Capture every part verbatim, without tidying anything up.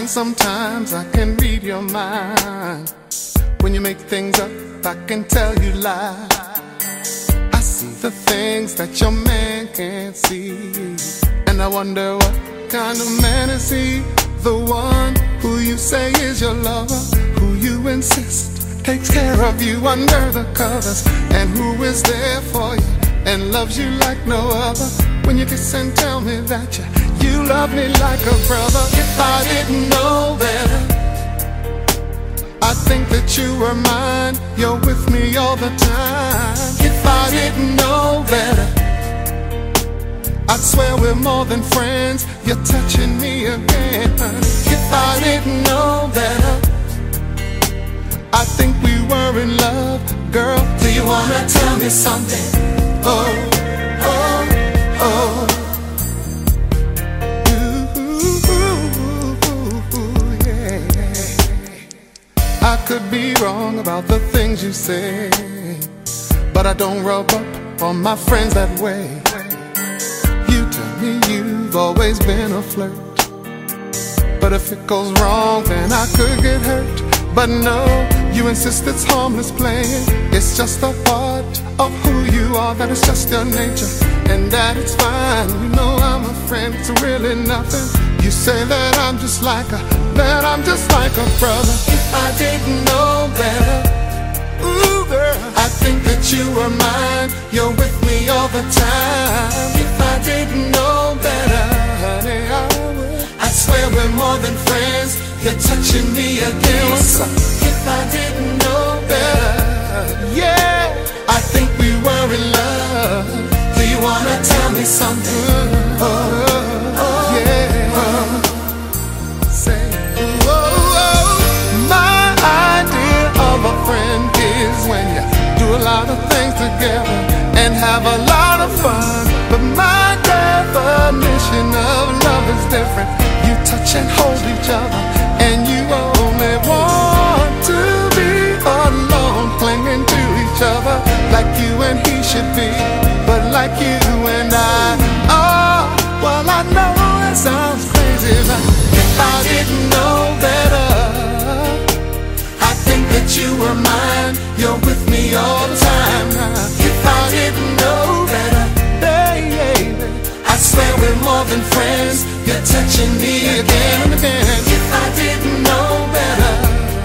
think sometimes I can read your mind. When you make things up, I can tell you lies. I see the things that your man can't see, and I wonder what kind of man is he? The one who you say is your lover, who you insist takes care of you under the covers, and who is there for you and loves you like no other. When you kiss and tell me that you, you love me like a brother. If I didn't know better, I think that you were mine, you're with me all the time. If I didn't know better, I'd swear we're more than friends, you're touching me again, honey. If I didn't know better, I think we were in love. Girl, do you wanna tell me something? Oh, oh, oh. I could be wrong about the things you say, but I don't rub up on my friends that way. You tell me you've always been a flirt, but if it goes wrong then I could get hurt. But no, you insist it's harmless playing. It's just a part of who you are, that it's just your nature, and that it's fine. You know I'm a friend, it's really nothing. You say that I'm just like a, that I'm just like a brother. If I didn't know better, ooh girl, I think that you were mine, you're with me all the time. If I didn't know better, honey, I would, I swear we're more than friends, you're touching me again. What's up? If I didn't know better, yeah, I think we were in love. Do you wanna tell me something? Oh, oh yeah. Oh. Say, oh, oh. My idea of a friend is when you do a lot of things together and have a lot of fun. But my definition of love is different. You touch and hold each other, and you only want to be alone, clinging to each other like you and he should be, but like you and I are. Well, I know it sounds crazy, but if I didn't know better, I think that you were mine, you're with me all the time. If I didn't know better, baby, I swear we're more than friends, you're touching me again and again. If I didn't know better,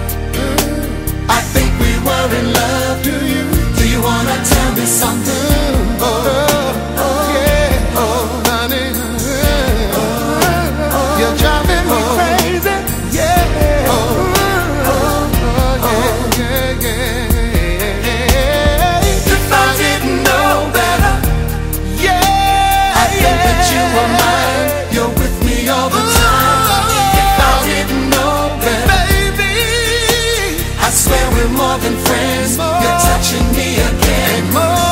I think we were in love. Do you, do you wanna tell me something? Oh, oh yeah, oh honey, oh, you're driving me crazy, yeah. Oh, oh, oh yeah, yeah, yeah. If I didn't know better, yeah, I think that you were mine, you're with me all the time. If I didn't know better, baby, I swear we're more than friends, you're touching me again. More